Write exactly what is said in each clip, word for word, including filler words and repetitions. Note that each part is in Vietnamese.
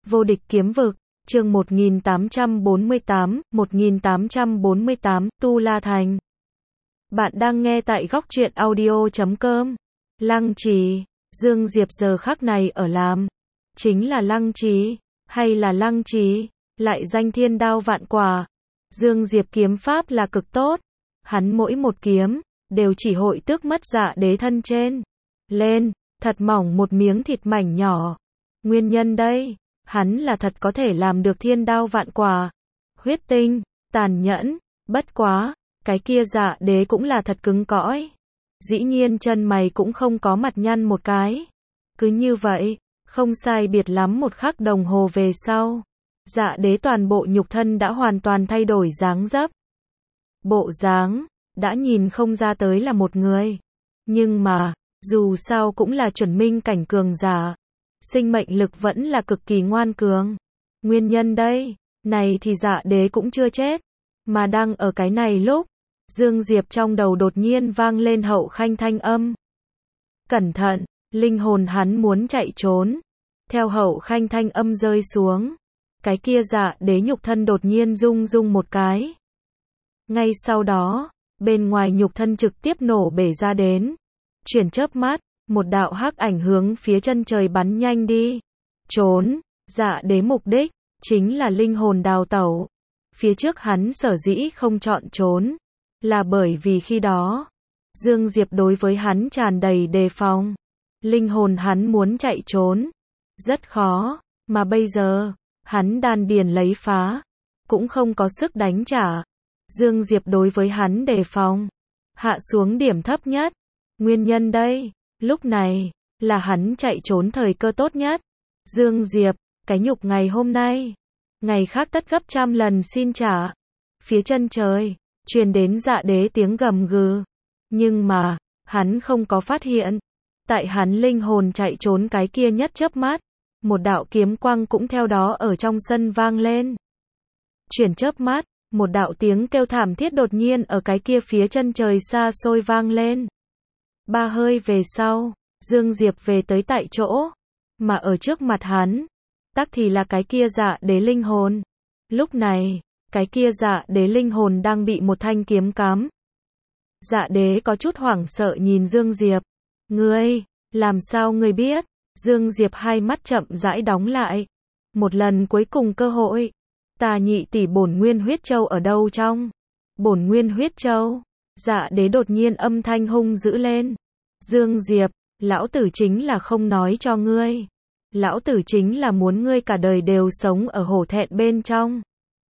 Vô địch kiếm vực, chương một nghìn tám trăm bốn mươi tám, một nghìn tám trăm bốn mươi tám, Tu La Thành. Bạn đang nghe tại góc truyện audio chấm com. Lăng Trì, Dương Diệp giờ khắc này ở làm, chính là Lăng Trì, hay là Lăng Trì, lại danh thiên đao vạn quả. Dương Diệp kiếm pháp là cực tốt, hắn mỗi một kiếm, đều chỉ hội tước mất Dạ Đế thân trên, lên, thật mỏng một miếng thịt mảnh nhỏ. Nguyên nhân đây, hắn là thật có thể làm được thiên đao vạn quả. Huyết tinh, tàn nhẫn, bất quá, cái kia Dạ Đế cũng là thật cứng cõi. Dĩ nhiên chân mày cũng không có mặt nhăn một cái. Cứ như vậy, không sai biệt lắm một khắc đồng hồ về sau, Dạ Đế toàn bộ nhục thân đã hoàn toàn thay đổi dáng dấp. Bộ dáng, đã nhìn không ra tới là một người. Nhưng mà, dù sao cũng là chuẩn minh cảnh cường giả. Sinh mệnh lực vẫn là cực kỳ ngoan cường. Nguyên nhân đây, này thì Dạ Đế cũng chưa chết. Mà đang ở cái này lúc, Dương Diệp trong đầu đột nhiên vang lên Hậu Khanh thanh âm. Cẩn thận, linh hồn hắn muốn chạy trốn. Theo Hậu Khanh thanh âm rơi xuống, cái kia Dạ Đế nhục thân đột nhiên rung rung một cái. Ngay sau đó, bên ngoài nhục thân trực tiếp nổ bể ra đến. Chuyển chớp mắt, một đạo hắc ảnh hướng phía chân trời bắn nhanh đi. Trốn, Dạ Đế mục đích, chính là linh hồn đào tẩu. Phía trước hắn sở dĩ không chọn trốn, là bởi vì khi đó, Dương Diệp đối với hắn tràn đầy đề phòng. Linh hồn hắn muốn chạy trốn, rất khó, mà bây giờ, hắn đan điền lấy phá, cũng không có sức đánh trả. Dương Diệp đối với hắn đề phòng, hạ xuống điểm thấp nhất. Nguyên nhân đây, lúc này, là hắn chạy trốn thời cơ tốt nhất. Dương Diệp, cái nhục ngày hôm nay, ngày khác tất gấp trăm lần xin trả. Phía chân trời, truyền đến Dạ Đế tiếng gầm gừ. Nhưng mà, hắn không có phát hiện. Tại hắn linh hồn chạy trốn cái kia nhất chớp mắt, một đạo kiếm quang cũng theo đó ở trong sân vang lên. Chuyển chớp mắt, một đạo tiếng kêu thảm thiết đột nhiên ở cái kia phía chân trời xa xôi vang lên. Ba hơi về sau, Dương Diệp về tới tại chỗ, mà ở trước mặt hắn, tắc thì là cái kia Dạ Đế linh hồn. Lúc này, cái kia Dạ Đế linh hồn đang bị một thanh kiếm cắm. Dạ Đế có chút hoảng sợ nhìn Dương Diệp. Ngươi, làm sao ngươi biết? Dương Diệp hai mắt chậm rãi đóng lại. Một lần cuối cùng cơ hội. Tà nhị tỷ bổn nguyên huyết châu ở đâu trong? Bổn nguyên huyết châu. Dạ Đế đột nhiên âm thanh hung dữ lên. Dương Diệp, lão tử chính là không nói cho ngươi. Lão tử chính là muốn ngươi cả đời đều sống ở hổ thẹn bên trong.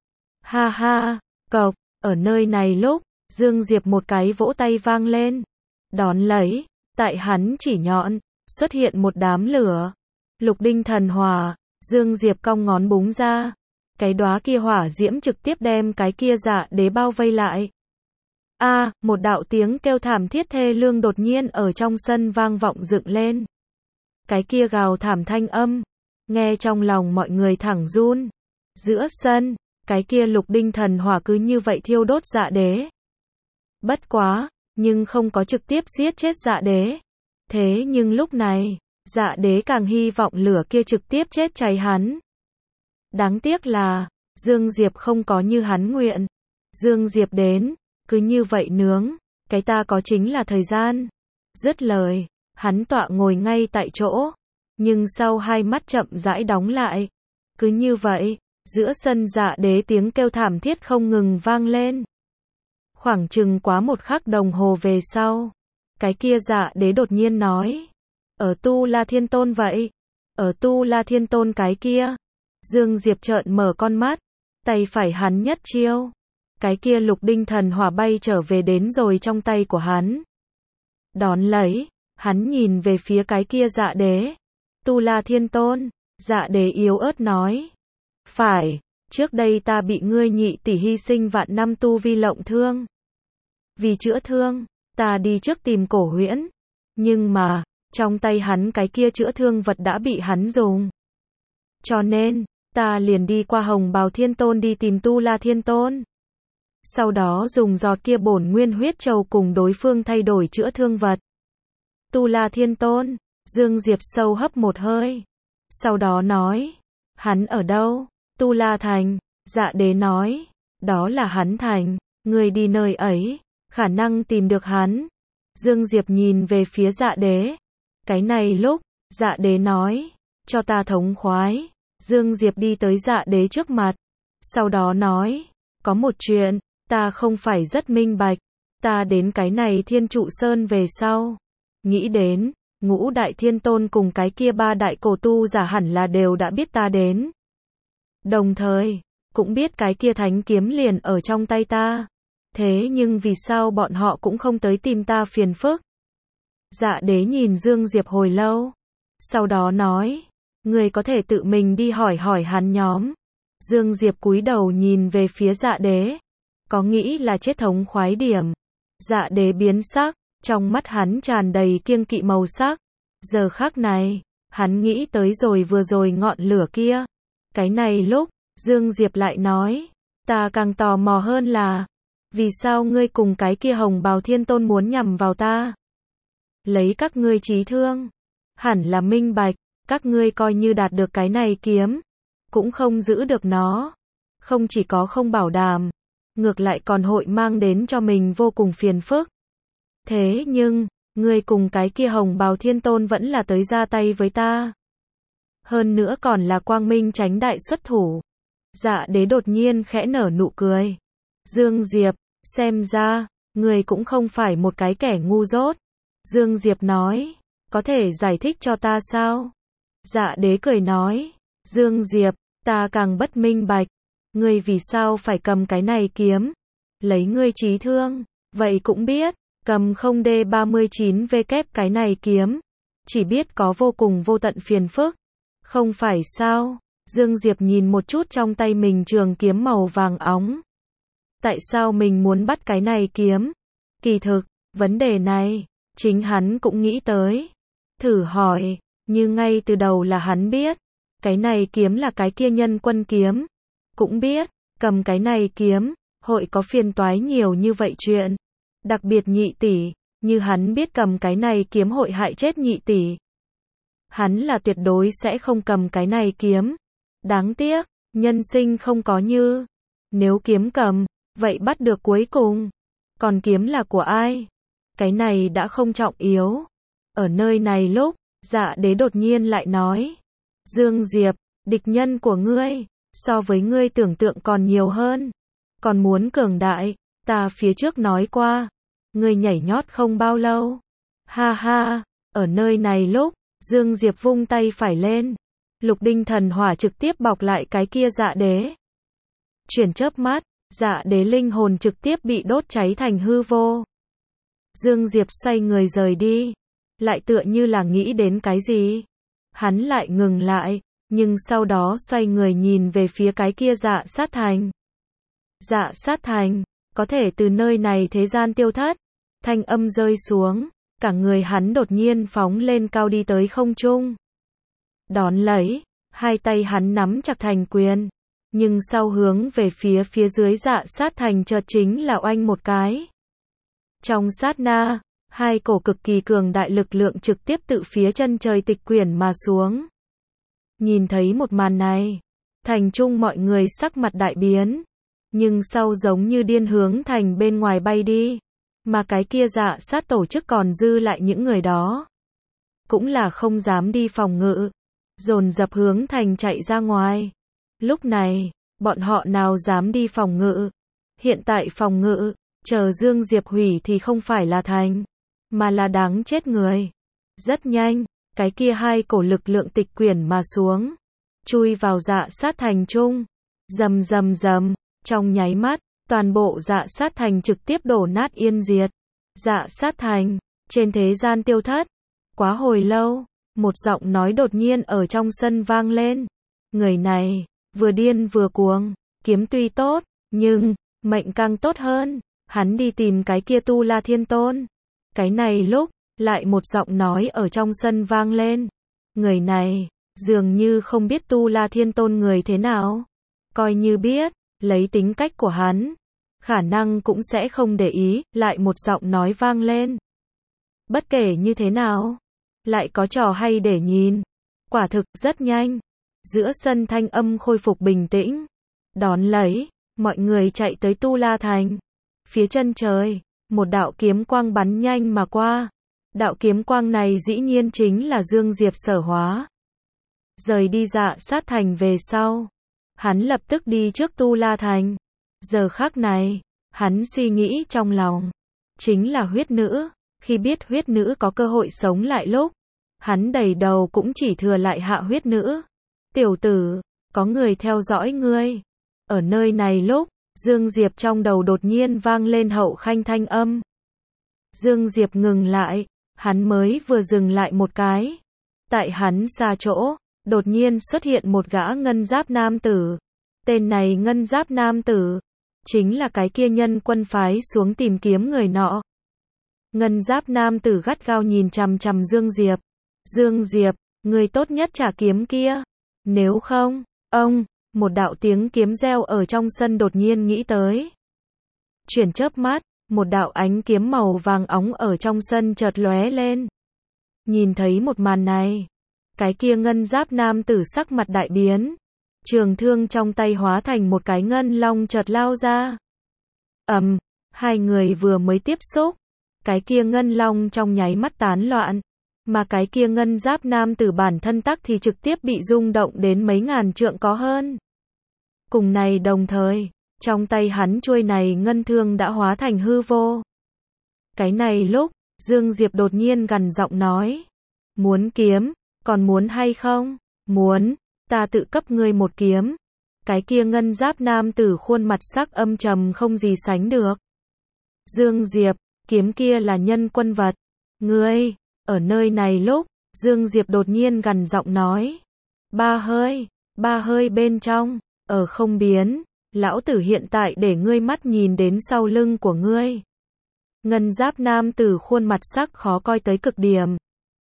Ha ha, cộc, ở nơi này lúc, Dương Diệp một cái vỗ tay vang lên. Đón lấy, tại hắn chỉ nhọn, xuất hiện một đám lửa. Lục đinh thần hỏa, Dương Diệp cong ngón búng ra. Cái đóa kia hỏa diễm trực tiếp đem cái kia Dạ Đế bao vây lại. A, à, một đạo tiếng kêu thảm thiết thê lương đột nhiên ở trong sân vang vọng dựng lên. Cái kia gào thảm thanh âm, nghe trong lòng mọi người thẳng run. Giữa sân, cái kia lục đinh thần hỏa cứ như vậy thiêu đốt Dạ Đế. Bất quá, nhưng không có trực tiếp giết chết Dạ Đế. Thế nhưng lúc này, Dạ Đế càng hy vọng lửa kia trực tiếp chết cháy hắn. Đáng tiếc là, Dương Diệp không có như hắn nguyện. Dương Diệp đến, cứ như vậy nướng, cái ta có chính là thời gian. Dứt lời, hắn tọa ngồi ngay tại chỗ, nhưng sau hai mắt chậm rãi đóng lại. Cứ như vậy, giữa sân Dạ Đế tiếng kêu thảm thiết không ngừng vang lên. Khoảng chừng quá một khắc đồng hồ về sau, cái kia Dạ Đế đột nhiên nói. Ở Tu La Thiên Tôn vậy? Ở Tu La Thiên Tôn cái kia? Dương Diệp trợn mở con mắt, tay phải hắn nhất chiêu. Cái kia lục đinh thần hỏa bay trở về đến rồi trong tay của hắn. Đón lấy, hắn nhìn về phía cái kia Dạ Đế. Tu La Thiên Tôn, Dạ Đế yếu ớt nói. Phải, trước đây ta bị ngươi nhị tỷ hy sinh vạn năm tu vi lộng thương. Vì chữa thương, ta đi trước tìm Cổ Huyễn. Nhưng mà, trong tay hắn cái kia chữa thương vật đã bị hắn dùng. Cho nên, ta liền đi qua Hồng Bào Thiên Tôn đi tìm Tu La Thiên Tôn. Sau đó dùng giọt kia bổn nguyên huyết châu cùng đối phương thay đổi chữa thương vật. Tu La Thiên Tôn, Dương Diệp sâu hấp một hơi. Sau đó nói, Hắn ở đâu? Tu La Thành. Dạ đế nói. Đó là hắn thành. Người đi nơi ấy. Khả năng tìm được hắn. Dương Diệp nhìn về phía dạ đế. Cái này lúc, dạ đế nói. Cho ta thống khoái. Dương Diệp đi tới dạ đế trước mặt. Sau đó nói. Có một chuyện, ta không phải rất minh bạch. Ta đến cái này Thiên Trụ Sơn về sau. Nghĩ đến, Ngũ Đại Thiên Tôn cùng cái kia ba đại cổ tu giả hẳn là đều đã biết ta đến. Đồng thời, cũng biết cái kia thánh kiếm liền ở trong tay ta. Thế nhưng vì sao bọn họ cũng không tới tìm ta phiền phức? Dạ đế nhìn Dương Diệp hồi lâu. Sau đó nói, người có thể tự mình đi hỏi hỏi hắn nhóm. Dương Diệp cúi đầu nhìn về phía dạ đế. Có nghĩ là chết thống khoái điểm. Dạ đế biến sắc, trong mắt hắn tràn đầy kiêng kỵ màu sắc. Giờ khắc này, hắn nghĩ tới rồi vừa rồi ngọn lửa kia. Cái này lúc, Dương Diệp lại nói, ta càng tò mò hơn là, vì sao ngươi cùng cái kia Hồng Bào Thiên Tôn muốn nhằm vào ta? Lấy các ngươi trí thương, hẳn là minh bạch, các ngươi coi như đạt được cái này kiếm, cũng không giữ được nó. Không chỉ có không bảo đảm, ngược lại còn hội mang đến cho mình vô cùng phiền phức. Thế nhưng, ngươi cùng cái kia Hồng Bào Thiên Tôn vẫn là tới ra tay với ta. Hơn nữa còn là quang minh chánh đại xuất thủ. Dạ đế đột nhiên khẽ nở nụ cười. Dương Diệp, xem ra, ngươi cũng không phải một cái kẻ ngu dốt. Dương Diệp nói, có thể giải thích cho ta sao? Dạ đế cười nói, Dương Diệp, ta càng bất minh bạch. Ngươi vì sao phải cầm cái này kiếm? Lấy ngươi trí thương, vậy cũng biết, cầm không D ba mươi chín W cái này kiếm, chỉ biết có vô cùng vô tận phiền phức. Không phải sao? Dương Diệp nhìn một chút trong tay mình trường kiếm màu vàng óng. Tại sao mình muốn bắt cái này kiếm? Kỳ thực, vấn đề này, chính hắn cũng nghĩ tới. Thử hỏi, như ngay từ đầu là hắn biết, cái này kiếm là cái kia Nhân Quân kiếm. Cũng biết, cầm cái này kiếm, hội có phiền toái nhiều như vậy chuyện. Đặc biệt nhị tỷ, như hắn biết cầm cái này kiếm hội hại chết nhị tỷ. Hắn là tuyệt đối sẽ không cầm cái này kiếm. Đáng tiếc, nhân sinh không có như. Nếu kiếm cầm, vậy bắt được cuối cùng. Còn kiếm là của ai? Cái này đã không trọng yếu. Ở nơi này lúc, dạ đế đột nhiên lại nói. Dương Diệp, địch nhân của ngươi, so với ngươi tưởng tượng còn nhiều hơn. Còn muốn cường đại, ta phía trước nói qua. Ngươi nhảy nhót không bao lâu. Ha ha, ở nơi này lúc, Dương Diệp vung tay phải lên. Lục đinh thần hỏa trực tiếp bọc lại cái kia dạ đế. Chuyển chớp mắt, dạ đế linh hồn trực tiếp bị đốt cháy thành hư vô. Dương Diệp xoay người rời đi. Lại tựa như là nghĩ đến cái gì. Hắn lại ngừng lại, nhưng sau đó xoay người nhìn về phía cái kia dạ sát thành. Dạ sát thành, có thể từ nơi này thế gian tiêu thất. Thanh âm rơi xuống, cả người hắn đột nhiên phóng lên cao đi tới không trung. Đón lấy, hai tay hắn nắm chặt thành quyền, nhưng sau hướng về phía phía dưới dạ sát thành chợt chính là oanh một cái. Trong sát na, hai cổ cực kỳ cường đại lực lượng trực tiếp tự phía chân trời tịch quyển mà xuống. Nhìn thấy một màn này, thành trung mọi người sắc mặt đại biến, nhưng sau giống như điên hướng thành bên ngoài bay đi. Mà cái kia dạ sát tổ chức còn dư lại những người đó. Cũng là không dám đi phòng ngự. Dồn dập hướng thành chạy ra ngoài. Lúc này, bọn họ nào dám đi phòng ngự. Hiện tại phòng ngự, chờ Dương Diệp hủy thì không phải là thành, mà là đáng chết người. Rất nhanh, cái kia hai cổ lực lượng tịch quyển mà xuống. Chui vào dạ sát thành trung. Rầm rầm rầm, trong nháy mắt. Toàn bộ dạ sát thành trực tiếp đổ nát yên diệt. Dạ sát thành, trên thế gian tiêu thất. Quá hồi lâu, một giọng nói đột nhiên ở trong sân vang lên. Người này, vừa điên vừa cuồng, kiếm tuy tốt, nhưng, mệnh càng tốt hơn. Hắn đi tìm cái kia Tu La Thiên Tôn. Cái này lúc, lại một giọng nói ở trong sân vang lên. Người này, dường như không biết Tu La Thiên Tôn người thế nào. Coi như biết, lấy tính cách của hắn, khả năng cũng sẽ không để ý, lại một giọng nói vang lên. Bất kể như thế nào, lại có trò hay để nhìn. Quả thực, rất nhanh. Giữa sân thanh âm khôi phục bình tĩnh. Đón lấy, mọi người chạy tới Tu La Thành. Phía chân trời, một đạo kiếm quang bắn nhanh mà qua. Đạo kiếm quang này dĩ nhiên chính là Dương Diệp sở hóa. Rời đi Dạ Sát Thành về sau, hắn lập tức đi trước Tu La Thành. Giờ khắc này, hắn suy nghĩ trong lòng, chính là huyết nữ. Khi biết huyết nữ có cơ hội sống lại lúc, hắn đầy đầu cũng chỉ thừa lại hạ huyết nữ. Tiểu tử, có người theo dõi ngươi. Ở nơi này lúc, Dương Diệp trong đầu đột nhiên vang lên Hậu Khanh thanh âm. Dương Diệp ngừng lại, hắn mới vừa dừng lại một cái. Tại hắn xa chỗ, đột nhiên xuất hiện một gã ngân giáp nam tử. Tên này ngân giáp nam tử, chính là cái kia nhân quân phái xuống tìm kiếm người nọ. Ngân giáp nam tử gắt gao nhìn chằm chằm Dương Diệp. Dương Diệp, người tốt nhất trả kiếm kia. Nếu không, ông, một đạo tiếng kiếm reo ở trong sân đột nhiên nghĩ tới. Chuyển chớp mắt, một đạo ánh kiếm màu vàng óng ở trong sân chợt lóe lên. Nhìn thấy một màn này, cái kia ngân giáp nam tử sắc mặt đại biến. Trường thương trong tay hóa thành một cái ngân long chợt lao ra. Ầm, um, hai người vừa mới tiếp xúc, cái kia ngân long trong nháy mắt tán loạn, mà cái kia ngân giáp nam tử bản thân tắc thì trực tiếp bị rung động đến mấy ngàn trượng có hơn. Cùng này đồng thời, trong tay hắn chuôi này ngân thương đã hóa thành hư vô. Cái này lúc, Dương Diệp đột nhiên gằn giọng nói. Muốn kiếm, còn muốn hay không? Muốn, ta tự cấp ngươi một kiếm. Cái kia ngân giáp nam tử khuôn mặt sắc âm trầm không gì sánh được. Dương Diệp, kiếm kia là nhân quân vật. Ngươi, ở nơi này lúc, Dương Diệp đột nhiên gằn giọng nói. Ba hơi, ba hơi bên trong, ở không biến, lão tử hiện tại để ngươi mắt nhìn đến sau lưng của ngươi. Ngân giáp nam tử khuôn mặt sắc khó coi tới cực điểm.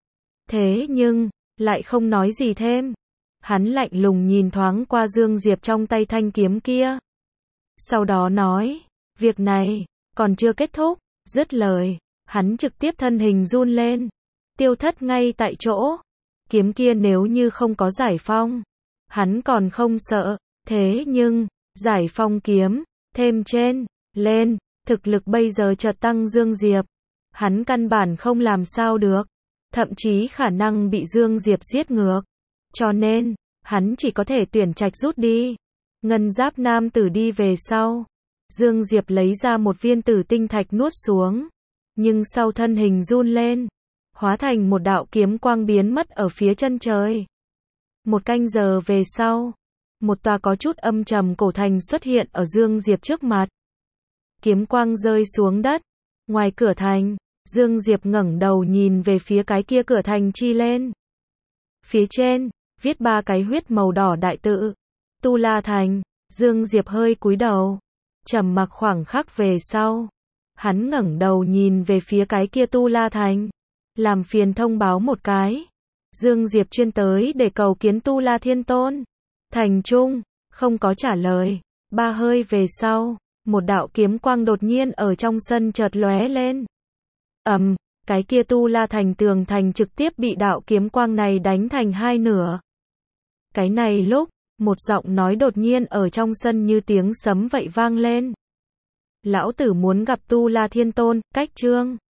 Thế nhưng, lại không nói gì thêm. Hắn lạnh lùng nhìn thoáng qua Dương Diệp trong tay thanh kiếm kia. Sau đó nói, việc này, còn chưa kết thúc. Dứt lời, hắn trực tiếp thân hình run lên, tiêu thất ngay tại chỗ. Kiếm kia nếu như không có giải phong, hắn còn không sợ. Thế nhưng, giải phong kiếm, thêm trên, lên, thực lực bây giờ chợt tăng Dương Diệp. Hắn căn bản không làm sao được. Thậm chí khả năng bị Dương Diệp giết ngược. Cho nên, hắn chỉ có thể tuyển trạch rút đi. Ngân giáp nam tử đi về sau. Dương Diệp lấy ra một viên tử tinh thạch nuốt xuống. Nhưng sau thân hình run lên, hóa thành một đạo kiếm quang biến mất ở phía chân trời. Một canh giờ về sau, một tòa có chút âm trầm cổ thành xuất hiện ở Dương Diệp trước mặt. Kiếm quang rơi xuống đất. Ngoài cửa thành, Dương Diệp ngẩng đầu nhìn về phía cái kia cửa thành chi lên. Phía trên, viết ba cái huyết màu đỏ đại tự. Tu La Thành. Dương Diệp hơi cúi đầu, trầm mặc khoảng khắc về sau. Hắn ngẩng đầu nhìn về phía cái kia Tu La Thành. Làm phiền thông báo một cái. Dương Diệp chuyên tới để cầu kiến Tu La Thiên Tôn. Thành trung, không có trả lời. Ba hơi về sau, một đạo kiếm quang đột nhiên ở trong sân chợt lóe lên. Ầm, um, cái kia Tu La Thành tường thành trực tiếp bị đạo kiếm quang này đánh thành hai nửa. Cái này lúc, một giọng nói đột nhiên ở trong sân như tiếng sấm vậy vang lên. Lão tử muốn gặp Tu La Thiên Tôn, cách chương.